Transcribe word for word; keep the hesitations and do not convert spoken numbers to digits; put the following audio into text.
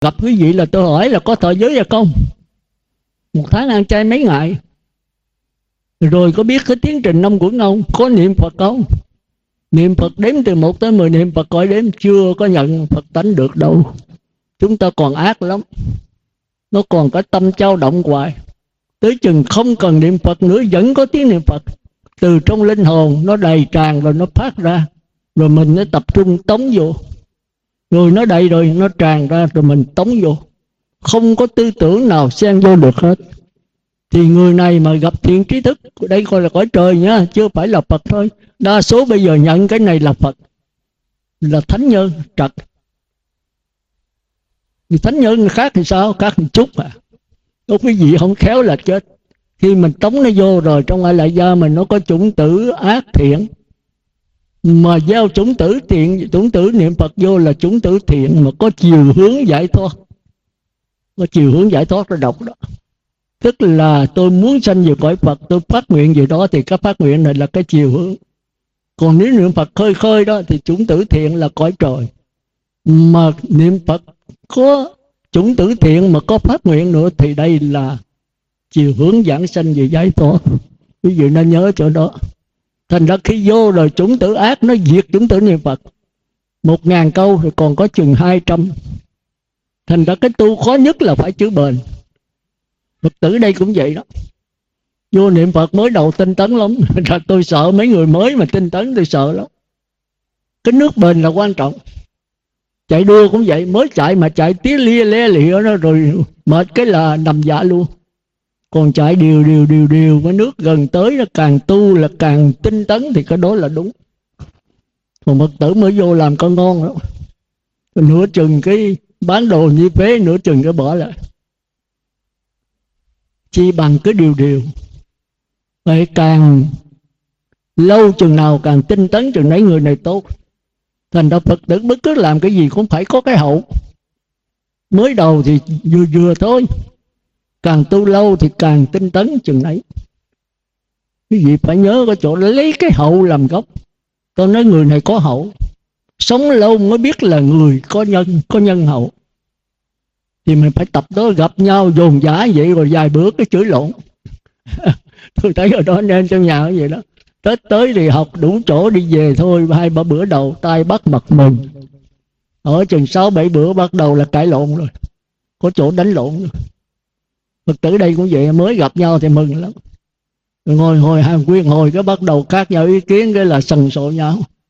Gặp quý vị là tôi hỏi là có thọ giới hay không? Một tháng ăn chay mấy ngày? Rồi có biết cái tiến trình năm của ông? Có niệm Phật không? Niệm Phật đếm từ một tới mười, niệm Phật coi đếm chưa có nhận Phật tánh được đâu. Chúng ta còn ác lắm. Nó còn cái tâm trao động hoài. Tới chừng không cần niệm Phật nữa vẫn có tiếng niệm Phật. Từ trong linh hồn nó đầy tràn rồi nó phát ra. Rồi mình nó tập trung tống vô. Rồi nó đầy rồi nó tràn ra rồi mình tống vô. Không có tư tưởng nào xen vô được hết. Thì người này mà gặp thiện trí thức, đây coi là cõi trời nhá, chưa phải là Phật thôi. Đa số bây giờ nhận cái này là Phật, là thánh nhân trật. Thì thánh nhân khác thì sao? Khác một chút à. Có cái gì không khéo là chết. Khi mình tống nó vô rồi, trong ai lại gia mình nó có chủng tử ác thiện. Mà gieo chủng tử thiện, chủng tử niệm Phật vô là chủng tử thiện mà có chiều hướng giải thoát. Có chiều hướng giải thoát nó độc đó. Tức là tôi muốn sanh về cõi Phật, tôi phát nguyện gì đó thì cái phát nguyện này là cái chiều hướng. Còn nếu niệm Phật khơi khơi đó thì chủng tử thiện là cõi trời. Mà niệm Phật có chủng tử thiện mà có phát nguyện nữa thì đây là chiều hướng giảng sanh về giải thoát. Quý vị nên nhớ chỗ đó. Thành ra khi vô rồi chủng tử ác nó diệt chủng tử niệm Phật. Một ngàn câu thì còn có chừng hai trăm. Thành ra cái tu khó nhất là phải chữ bền. Phật tử đây cũng vậy đó. Vô niệm Phật mới đầu tinh tấn lắm. Ra tôi sợ mấy người mới mà tinh tấn tôi sợ lắm. Cái nước bền là quan trọng. Chạy đua cũng vậy. Mới chạy mà chạy tía lia le lịa nó rồi mệt cái là nằm dạ luôn. Còn chạy điều điều điều điều cái nước gần tới nó càng tu là càng tinh tấn thì cái đó là đúng. Còn Phật tử mới vô làm con ngon đó. Nửa chừng cái bán đồ như phế, nửa chừng cái bỏ lại. Chi bằng cái điều điều. Vậy càng lâu chừng nào càng tinh tấn chừng nấy người này tốt. Thành ra Phật tử bất cứ làm cái gì cũng phải có cái hậu. Mới đầu thì vừa vừa thôi. Càng tu lâu thì càng tinh tấn chừng nấy. Cái gì phải nhớ cái chỗ lấy cái hậu làm gốc. Tôi nói người này có hậu. Sống lâu mới biết là người có nhân, có nhân hậu. Thì mình phải tập đó, gặp nhau dồn dã vậy rồi vài bữa cái chửi lộn. Tôi thấy ở đó nên trong nhà vậy đó. Tết tới thì học đủ chỗ đi về thôi. Hai ba bữa đầu tay bắt mặt mừng. Ở chừng sáu bảy bữa bắt đầu là cãi lộn rồi. Có chỗ đánh lộn rồi. Phật tử đây cũng vậy. Mới gặp nhau thì mừng lắm. Rồi ngồi hồi hàng quyên hồi cái bắt đầu khác nhau ý kiến cái là sần sộ nhau.